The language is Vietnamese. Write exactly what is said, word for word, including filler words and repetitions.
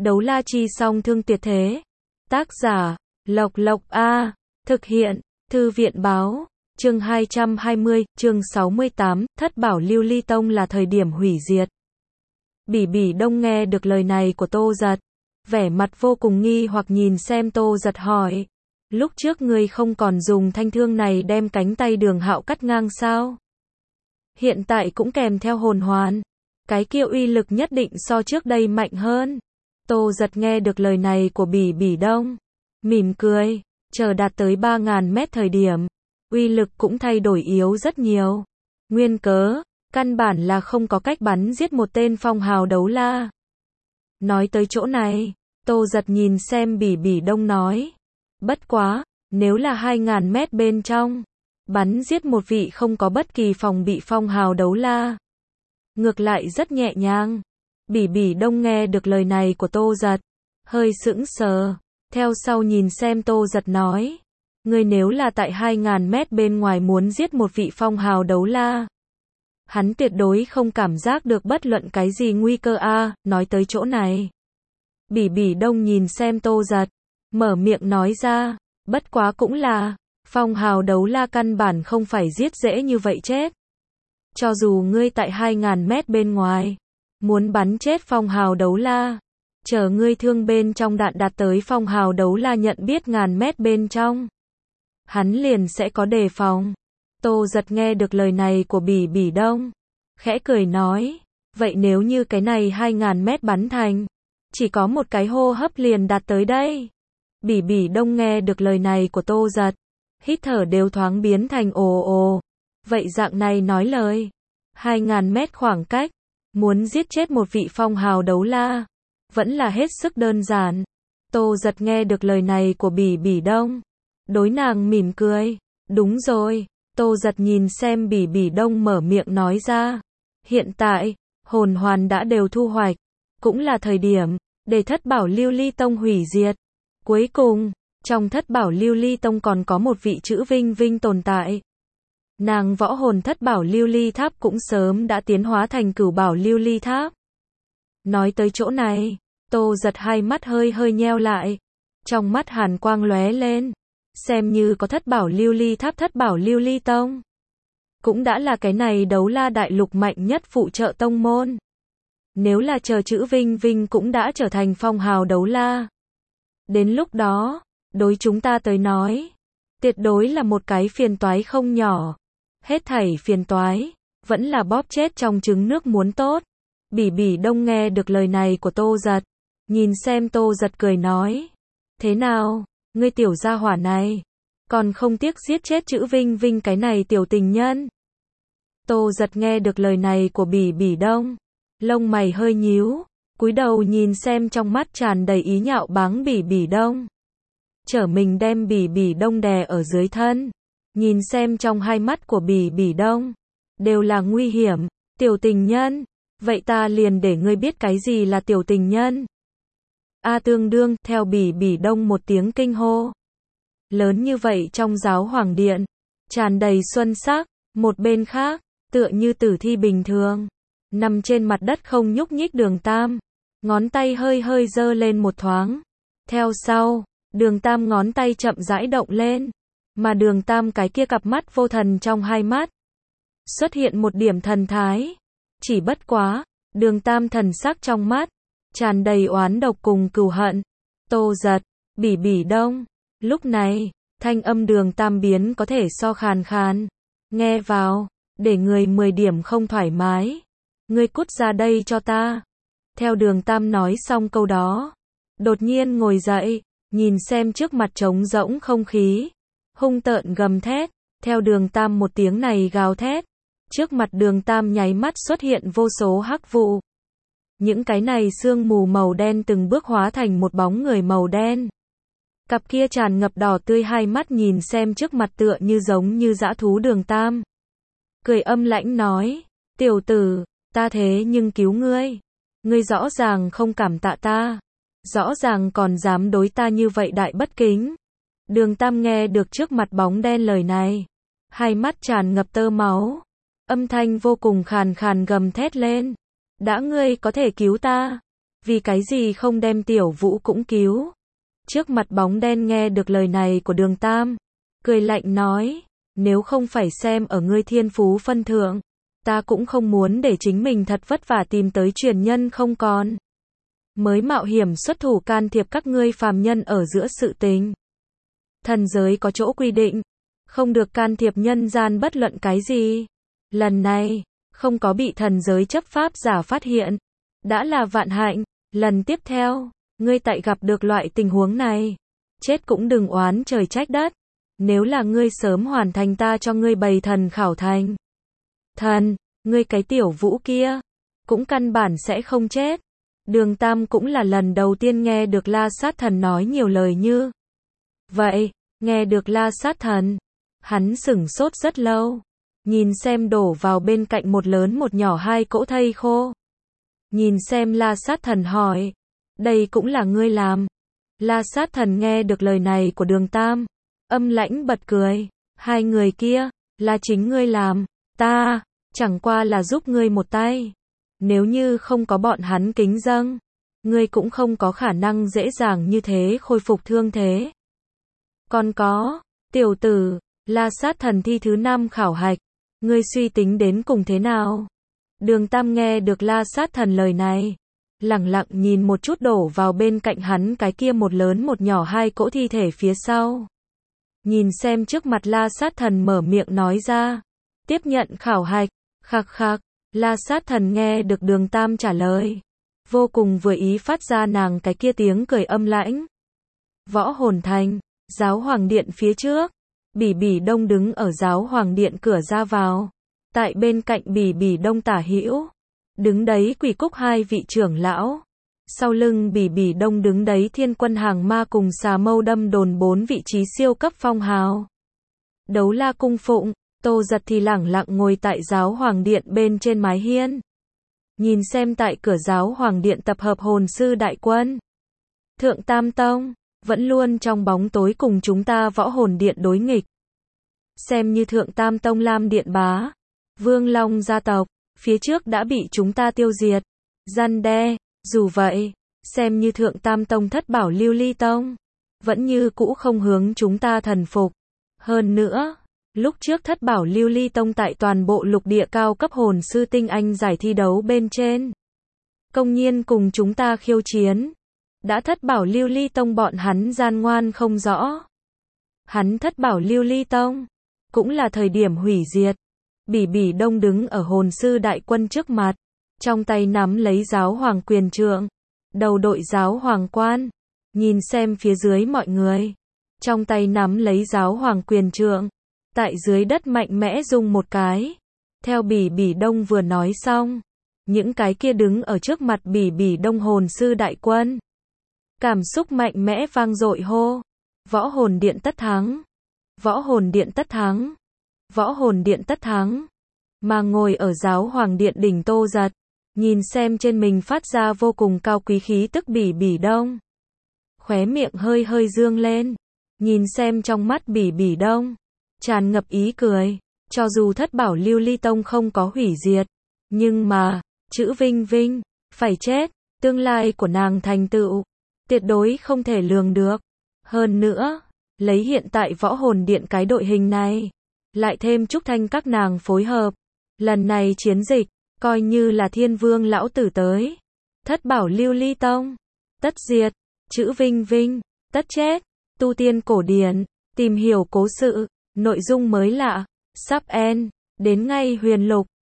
Đấu la chi song thương tuyệt thế. Tác giả, Lộc Lộc A. Thực hiện, Thư viện báo. Chương hai trăm hai mươi, chương sáu mươi tám, thất bảo lưu ly tông là thời điểm hủy diệt. Bỉ Bỉ Đông nghe được lời này của Tô Giật, vẻ mặt vô cùng nghi hoặc nhìn xem Tô Giật hỏi. Lúc trước ngươi không còn dùng thanh thương này đem cánh tay Đường Hạo cắt ngang sao? Hiện tại cũng kèm theo hồn hoàn. Cái kia uy lực nhất định so trước đây mạnh hơn. Tô Giật nghe được lời này của Bỉ Bỉ Đông, mỉm cười, chờ đạt tới ba ngàn mét thời điểm, uy lực cũng thay đổi yếu rất nhiều. Nguyên cớ, căn bản là không có cách bắn giết một tên phong hào đấu la. Nói tới chỗ này, Tô Giật nhìn xem Bỉ Bỉ Đông nói, bất quá, nếu là hai ngàn mét bên trong, bắn giết một vị không có bất kỳ phòng bị phong hào đấu la, ngược lại rất nhẹ nhàng. Bỉ Bỉ Đông nghe được lời này của Tô Giật, hơi sững sờ, theo sau nhìn xem Tô Giật nói, ngươi nếu là tại hai ngàn mét bên ngoài muốn giết một vị phong hào đấu la, hắn tuyệt đối không cảm giác được bất luận cái gì nguy cơ a. À, nói tới chỗ này, Bỉ Bỉ Đông nhìn xem Tô Giật, mở miệng nói ra, bất quá cũng là, phong hào đấu la căn bản không phải giết dễ như vậy chết. Cho dù ngươi tại hai ngàn mét bên ngoài, muốn bắn chết phong hào đấu la, chờ ngươi thương bên trong đạn đạt tới phong hào đấu la nhận biết ngàn mét bên trong, hắn liền sẽ có đề phòng. Tô Giật nghe được lời này của Bỉ Bỉ Đông, khẽ cười nói, vậy nếu như cái này hai ngàn mét bắn thành, chỉ có một cái hô hấp liền đạt tới đây. Bỉ Bỉ Đông nghe được lời này của Tô Giật, hít thở đều thoáng biến thành ồ ồ. Vậy dạng này nói lời, hai ngàn mét khoảng cách, muốn giết chết một vị phong hào đấu la, vẫn là hết sức đơn giản. Tô Giật nghe được lời này của Bỉ Bỉ Đông, đối nàng mỉm cười, đúng rồi. Tô Giật nhìn xem Bỉ Bỉ Đông mở miệng nói ra, hiện tại, hồn hoàn đã đều thu hoạch, cũng là thời điểm, để thất bảo lưu ly tông hủy diệt. Cuối cùng, trong thất bảo lưu ly tông còn có một vị chữ Vinh Vinh tồn tại. Nàng võ hồn thất bảo lưu ly tháp cũng sớm đã tiến hóa thành cửu bảo lưu ly tháp. Nói tới chỗ này, Tô Giật hai mắt hơi hơi nheo lại, trong mắt hàn quang lóe lên, xem như có thất bảo lưu ly tháp thất bảo lưu ly tông, cũng đã là cái này đấu la đại lục mạnh nhất phụ trợ tông môn. Nếu là chờ chữ Vinh Vinh cũng đã trở thành phong hào đấu la, đến lúc đó, đối chúng ta tới nói, tuyệt đối là một cái phiền toái không nhỏ. Hết thảy phiền toái, vẫn là bóp chết trong trứng nước muốn tốt. Bỉ Bỉ Đông nghe được lời này của Tô Giật, nhìn xem Tô Giật cười nói, thế nào, ngươi tiểu gia hỏa này, còn không tiếc giết chết chữ Vinh Vinh cái này tiểu tình nhân. Tô Giật nghe được lời này của Bỉ Bỉ Đông, lông mày hơi nhíu, cúi đầu nhìn xem trong mắt tràn đầy ý nhạo báng Bỉ Bỉ Đông. Trở mình đem Bỉ Bỉ Đông đè ở dưới thân, nhìn xem trong hai mắt của Bỉ Bỉ Đông, đều là nguy hiểm. Tiểu tình nhân, vậy ta liền để ngươi biết cái gì là tiểu tình nhân. A tương đương, theo Bỉ Bỉ Đông một tiếng kinh hô. Lớn như vậy trong giáo hoàng điện, tràn đầy xuân sắc, một bên khác, tựa như tử thi bình thường, nằm trên mặt đất không nhúc nhích Đường Tam, ngón tay hơi hơi giơ lên một thoáng. Theo sau, Đường Tam ngón tay chậm rãi động lên, mà Đường Tam cái kia cặp mắt vô thần trong hai mắt, xuất hiện một điểm thần thái. Chỉ bất quá, Đường Tam thần sắc trong mắt, tràn đầy oán độc cùng cừu hận. Tô Giật, Bỉ Bỉ Đông, lúc này, thanh âm Đường Tam biến có thể so khàn khàn. Nghe vào, để người mười điểm không thoải mái. Ngươi cút ra đây cho ta. Theo Đường Tam nói xong câu đó, đột nhiên ngồi dậy, nhìn xem trước mặt trống rỗng không khí, hung tợn gầm thét. Theo Đường Tam một tiếng này gào thét, trước mặt Đường Tam nháy mắt xuất hiện vô số hắc vụ. Những cái này sương mù màu đen từng bước hóa thành một bóng người màu đen. Cặp kia tràn ngập đỏ tươi hai mắt nhìn xem trước mặt tựa như giống như dã thú Đường Tam. Cười âm lãnh nói, tiểu tử, ta thế nhưng cứu ngươi. Ngươi rõ ràng không cảm tạ ta, rõ ràng còn dám đối ta như vậy đại bất kính. Đường Tam nghe được trước mặt bóng đen lời này, hai mắt tràn ngập tơ máu, âm thanh vô cùng khàn khàn gầm thét lên, đã ngươi có thể cứu ta, vì cái gì không đem Tiểu Vũ cũng cứu. Trước mặt bóng đen nghe được lời này của Đường Tam, cười lạnh nói, nếu không phải xem ở ngươi thiên phú phân thượng, ta cũng không muốn để chính mình thật vất vả tìm tới truyền nhân không còn. Mới mạo hiểm xuất thủ can thiệp các ngươi phàm nhân ở giữa sự tình. Thần giới có chỗ quy định, không được can thiệp nhân gian bất luận cái gì. Lần này, không có bị thần giới chấp pháp giả phát hiện, đã là vạn hạnh. Lần tiếp theo, ngươi tại gặp được loại tình huống này, chết cũng đừng oán trời trách đất. Nếu là ngươi sớm hoàn thành ta cho ngươi bày thần khảo thành. Thần, ngươi cái Tiểu Vũ kia, cũng căn bản sẽ không chết. Đường Tam cũng là lần đầu tiên nghe được La Sát Thần nói nhiều lời như vậy. Nghe được La Sát Thần, hắn sửng sốt rất lâu, nhìn xem đổ vào bên cạnh một lớn một nhỏ hai cỗ thây khô. Nhìn xem La Sát Thần hỏi, đây cũng là ngươi làm? La Sát Thần nghe được lời này của Đường Tam, âm lãnh bật cười, hai người kia, là chính ngươi làm, ta, chẳng qua là giúp ngươi một tay. Nếu như không có bọn hắn kính dâng, ngươi cũng không có khả năng dễ dàng như thế khôi phục thương thế. Còn có, tiểu tử, La Sát Thần thi thứ năm khảo hạch, ngươi suy tính đến cùng thế nào? Đường Tam nghe được La Sát Thần lời này, lẳng lặng nhìn một chút đổ vào bên cạnh hắn cái kia một lớn một nhỏ hai cỗ thi thể phía sau. Nhìn xem trước mặt La Sát Thần mở miệng nói ra, tiếp nhận khảo hạch, khắc khắc. La Sát Thần nghe được Đường Tam trả lời, vô cùng vừa ý phát ra nàng cái kia tiếng cười âm lãnh. Võ Hồn Thành, Giáo Hoàng Điện phía trước, Bỉ Bỉ Đông đứng ở Giáo Hoàng Điện cửa ra vào. Tại bên cạnh Bỉ Bỉ Đông tả hữu, đứng đấy Quỷ Cúc hai vị trưởng lão. Sau lưng Bỉ Bỉ Đông đứng đấy Thiên Quân Hàng Ma cùng Xà Mâu Đâm Đồn bốn vị trí siêu cấp phong hào. Đấu La cung phụng, Tô Giật thì lẳng lặng ngồi tại Giáo Hoàng Điện bên trên mái hiên. Nhìn xem tại cửa Giáo Hoàng Điện tập hợp hồn sư đại quân. Thượng Tam Tông, vẫn luôn trong bóng tối cùng chúng ta Võ Hồn Điện đối nghịch. Xem như Thượng Tam Tông Lam Điện Bá, Vương Long gia tộc, phía trước đã bị chúng ta tiêu diệt, răn đe. Dù vậy, xem như Thượng Tam Tông Thất Bảo Lưu Ly Tông, vẫn như cũ không hướng chúng ta thần phục. Hơn nữa, lúc trước Thất Bảo Lưu Ly Tông tại toàn bộ lục địa cao cấp hồn sư tinh anh giải thi đấu bên trên, công nhiên cùng chúng ta khiêu chiến. Đã Thất Bảo Lưu Ly Tông bọn hắn gian ngoan không rõ. Hắn Thất Bảo Lưu Ly Tông, cũng là thời điểm hủy diệt. Bỉ Bỉ Đông đứng ở hồn sư đại quân trước mặt, trong tay nắm lấy giáo hoàng quyền trượng, đầu đội giáo hoàng quan, nhìn xem phía dưới mọi người, trong tay nắm lấy giáo hoàng quyền trượng, tại dưới đất mạnh mẽ rung một cái. Theo Bỉ Bỉ Đông vừa nói xong, những cái kia đứng ở trước mặt Bỉ Bỉ Đông hồn sư đại quân, cảm xúc mạnh mẽ vang dội hô, Võ Hồn Điện tất thắng, Võ Hồn Điện tất thắng, Võ Hồn Điện tất thắng. Mà ngồi ở Giáo Hoàng Điện đỉnh Tô Giật, nhìn xem trên mình phát ra vô cùng cao quý khí tức Bỉ Bỉ Đông, khóe miệng hơi hơi dương lên, nhìn xem trong mắt Bỉ Bỉ Đông, tràn ngập ý cười. Cho dù Thất Bảo Lưu Ly Tông không có hủy diệt, nhưng mà, chữ Vinh Vinh, phải chết, tương lai của nàng thành tựu, tuyệt đối không thể lường được. Hơn nữa, lấy hiện tại Võ Hồn Điện cái đội hình này, lại thêm Trúc Thanh các nàng phối hợp, lần này chiến dịch, coi như là Thiên Vương lão tử tới, Thất Bảo Lưu Ly Tông, tất diệt, chữ Vinh Vinh, tất chết. Tu tiên cổ điển, tìm hiểu cố sự, nội dung mới lạ, sắp end, đến ngay huyền lục.